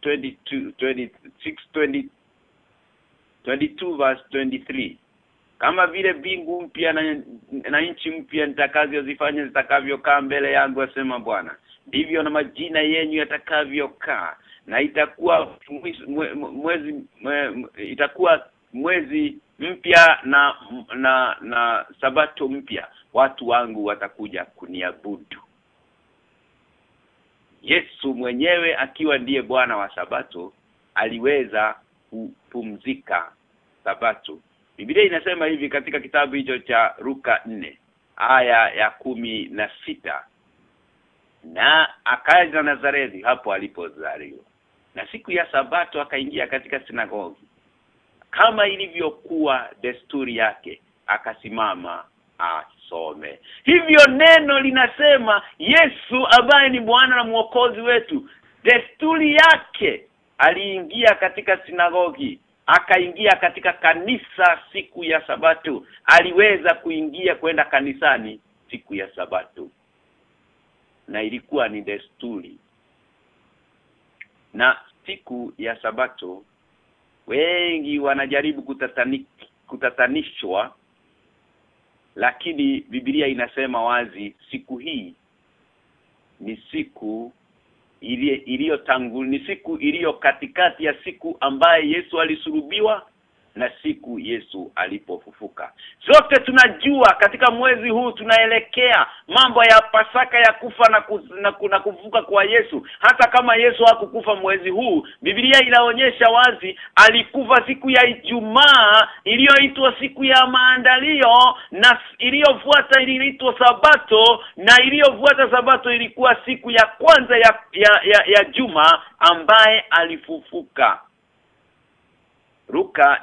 22 verse 23. Kama vile mbingu mpya na nchi mpya nitakazozifanya zitakavyokaa mbele yangu, asema Bwana, ndivyo na majina yenu yatakavyokaa, na itakuwa mwezi mpya na Sabato mpya, watu wangu watakuja kuniabudu. Yesu mwenyewe akiwa ndiye Bwana wa Sabato aliweza kupumzika Sabato. Biblia inasema hivi katika kitabu hicho cha Luka 4 aya ya 16, na akaja Nazareti hapo alipozaliwa, na siku ya Sabato akaingia katika sinagogi kama ilivyokuwa desturi yake, akasimama asome. Hivyo neno linasema Yesu ambaye ni Bwana na Mwokozi wetu, desturi yake aliingia katika sinagogi, akaingia katika kanisa siku ya Sabato. Aliweza kuingia kwenda kanisani siku ya Sabato. Na ilikuwa ni desturi. Na siku ya Sabato wengi wanajaribu kutatanishwa, lakini Biblia inasema wazi siku hii ni siku ni siku iliyo katikati ya siku ambaye Yesu alisulubiwa na siku Yesu alipofufuka. Sote tunajua katika mwezi huu tunaelekea mambo ya Pasaka ya kufa na kufufuka kwa Yesu. Hata kama Yesu hakukufa mwezi huu, Biblia inaonyesha wazi alikufa siku ya Ijumaa iliyoitwa siku ya maandalio, na iliyofuata iliitwa Sabato, na iliyofuata Sabato ilikuwa siku ya kwanza ya juma ambaye alifufuka. Luka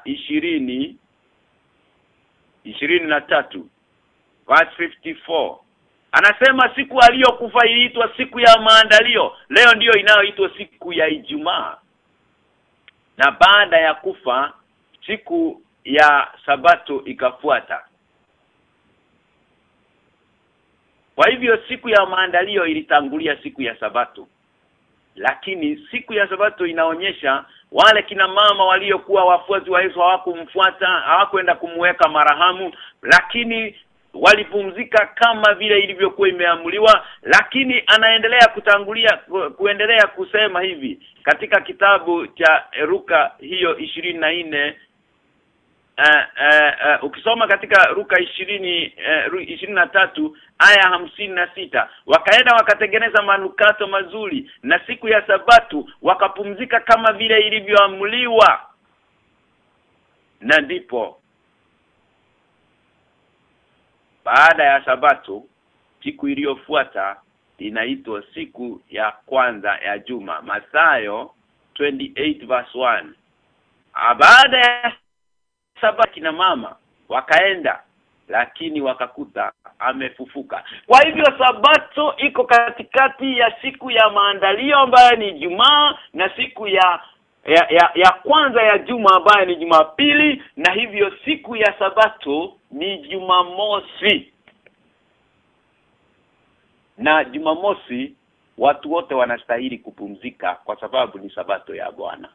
20:23 verse 54 anasema siku aliyokufa iliitwa siku ya maandalio. Leo ndiyo inayoitwa siku ya Ijumaa. Na baada ya kufa siku ya Sabato ikafuata. Kwa hivyo siku ya maandalio ilitangulia siku ya Sabato. Lakini siku ya Sabato inaonyesha wale kina mama waliokuwa wafuasi wa Yesu hawakumfuata, hawakwenda kumweka marahamu, lakini walipumzika kama vile ilivyokuwa imeamuliwa. Lakini anaendelea kuendelea kusema hivi katika kitabu cha Luka hiyo 24. Ukisoma katika Luka 23 aya 56, wakaenda wakatengeneza manukato mazuri, na siku ya Sabato wakapumzika kama vile ilivyoamuliwa. Na ndipo baada ya Sabato siku iliyofuata inaitwa siku ya kwanza ya juma. Mathayo 28 verse 1. Baada ya Sabato kina mama wakaenda, lakini wakakuta amefufuka. Kwa hivyo Sabato iko katikati ya siku ya maandalio ambayo ni Ijumaa na siku ya kwanza ya juma ambayo ni Jumapili, na hivyo siku ya Sabato ni Jumamosi. Na Jumamosi watu wote wanastahili kupumzika kwa sababu ni Sabato ya Bwana.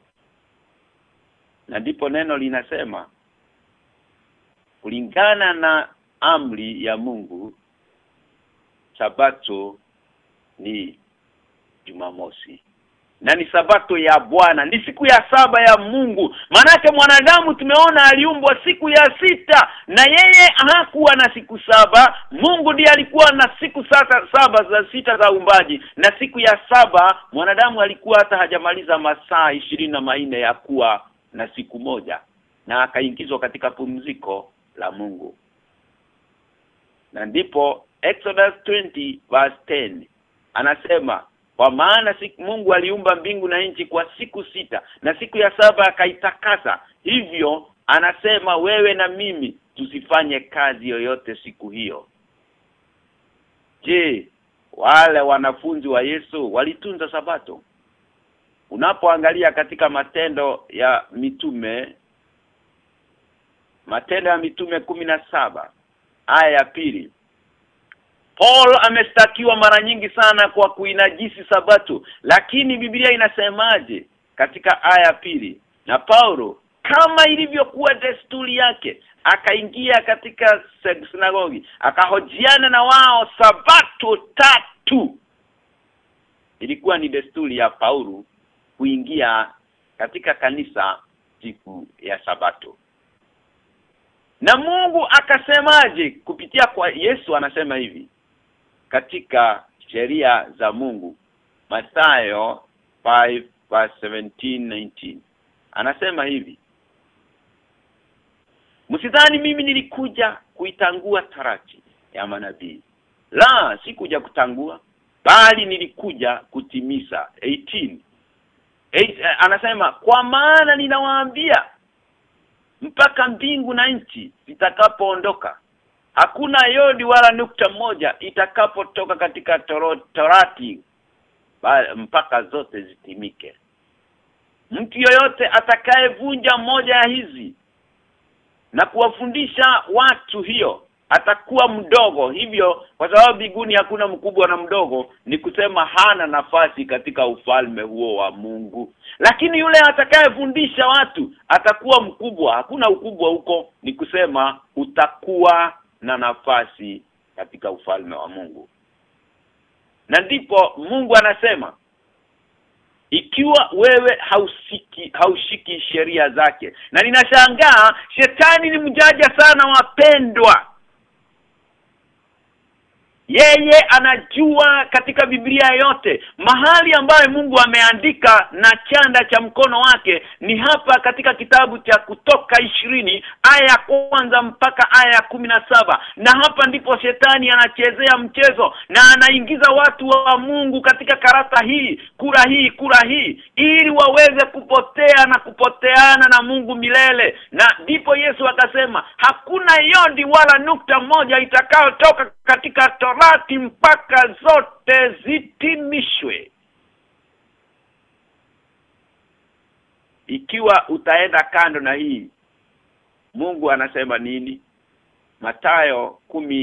Na ndipo neno linasema kulingana na amri ya Mungu Sabato ni Jumamosi. Na ni Sabato ya Bwana, ni siku ya saba ya Mungu. Maana mwanadamu tumeona aliumbwa siku ya 6, na yeye hakuwa na siku 7. Mungu ndiye alikuwa na siku saba za 6 za uumbaji, na siku ya 7 mwanadamu alikuwa hata hajamaliza masaa 24 ya kuwa na siku moja, na akaingizwa katika pumziko la Mungu. Na ndipo Exodus 20 verse 10 anasema kwa maana Mungu aliumba mbingu na nchi kwa siku 6, na siku ya 7 akaitakasa. Hivyo anasema wewe na mimi tusifanye kazi yoyote siku hiyo. Je, wale wanafunzi wa Yesu walitunza Sabato? Unapoangalia katika Matendo ya Mitume 17 aya ya 2, Paul amestakiwa mara nyingi sana kwa kuinajisi Sabato, lakini Biblia inasemaje katika aya ya 2? Na Paulo kama ilivyokuwa desturi yake akaingia katika sinagogi akahojiana na wao Sabato 3. Ilikuwa ni desturi ya Paulo kuingia katika kanisa siku ya Sabato. Na Mungu akasemaje kupitia kwa Yesu? Anasema hivi katika sheria za Mungu, Mathayo 5 verse 17-19. Anasema hivi: msidhani mimi nilikuja kuitangua Torati ya manabii. La, sikuja kutangua, bali nilikuja kutimiza. 18. Anasema kwa maana ninawaambia mpaka mbingu na nchi zitakapoondoka, hakuna yodi wala nukta moja itakapotoka katika Torati mpaka zote zitimike. Mtu yoyote atakayevunja moja ya hizi na kuwafundisha watu hiyo atakuwa mdogo. Hivyo kwa sababu mbinguni hakuna mkubwa na mdogo, ni kusema hana nafasi katika ufalme huo wa Mungu. Lakini yule atakayefundisha watu atakuwa mkubwa. Hakuna ukubwa huko, ni kusema utakuwa na nafasi katika ufalme wa Mungu. Na ndipo Mungu anasema, ikiwa wewe haushiki sheria zake. Na ninashangaa shetani ni mjanja sana wapendwa. Yeye anajua katika Biblia yote mahali ambayo Mungu ameandika na chanda cha mkono wake ni hapa katika kitabu cha Kutoka 20 aya ya kwanza mpaka aya ya 17. Na hapa ndipo shetani anachezea mchezo na anaingiza watu wa Mungu katika karata hii, kura hii ili waweze kupotea na kupoteana na Mungu milele. Na ndipo Yesu akasema hakuna yodi wala nukta moja itakayotoka katika Torati mpaka zote zitimishwe. Ikiwa utaenda kando na hii, Mungu anasema nini? Mathayo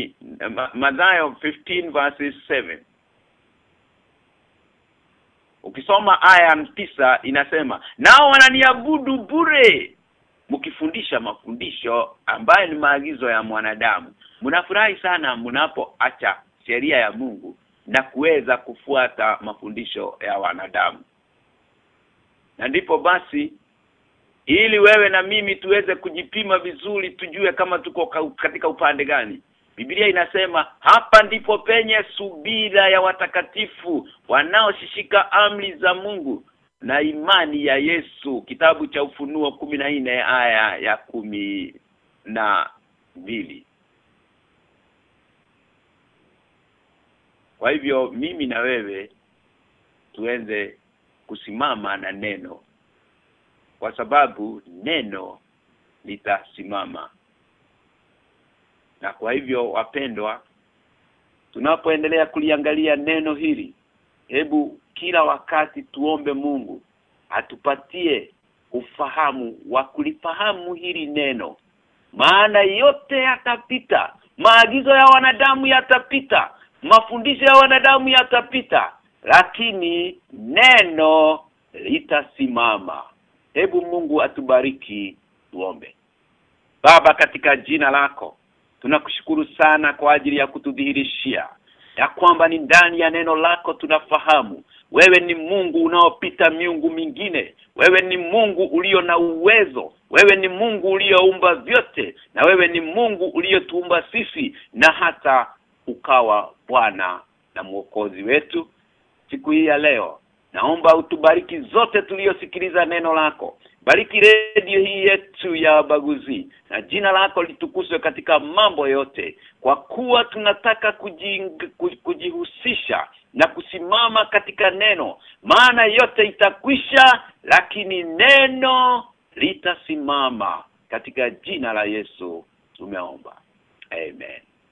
15 verses 7. Ukisoma aya 9 inasema, nao wananiabudu bure mkifundisha mafundisho ambayo ni maagizo ya mwanadamu. Mnafurahi sana mnapoacha sheria ya Mungu na kuweza kufuata mafundisho ya wanadamu. Na ndipo basi ili wewe na mimi tuweze kujipima vizuri, tujue kama tuko katika upande gani. Biblia inasema hapa ndipo penye subira ya watakatifu wanaoshika amri za Mungu na imani ya Yesu. Kitabu cha Ufunuo 14 aya ya 12. Kwa hivyo mimi na wewe tuenze kusimama na neno, kwa sababu neno litasimama. Na kwa hivyo wapendwa, tunapoendelea kuliangalia neno hili, hebu kila wakati tuombe Mungu atupatie ufahamu wa kulifahamu hili neno. Maana yote yatapita, maagizo ya wanadamu yatapita, mafundisho ya wanadamu yatapita, lakini neno litasimama. Hebu Mungu atubariki. Tuombe. Baba, katika jina lako tunakushukuru sana kwa ajili ya kutudhihirishia ya kwamba ni ndani ya neno lako tunafahamu wewe ni Mungu unaopita miungu mingine. Wewe ni Mungu ulio na uwezo. Wewe ni Mungu ulioumba vyote, na wewe ni Mungu uliotuumba sisi na hata ukawa Bwana na Mwokozi wetu. Siku hii ya leo naomba utubariki zote tuliosikiliza neno lako. Bariki redio hii yetu ya Baguzi, na jina lako litukuzwe katika mambo yote, kwa kuwa tunataka kujihusisha na kusimama katika neno. Maana yote itakwisha, lakini neno litasimama. Katika jina la Yesu tumeomba. Amen.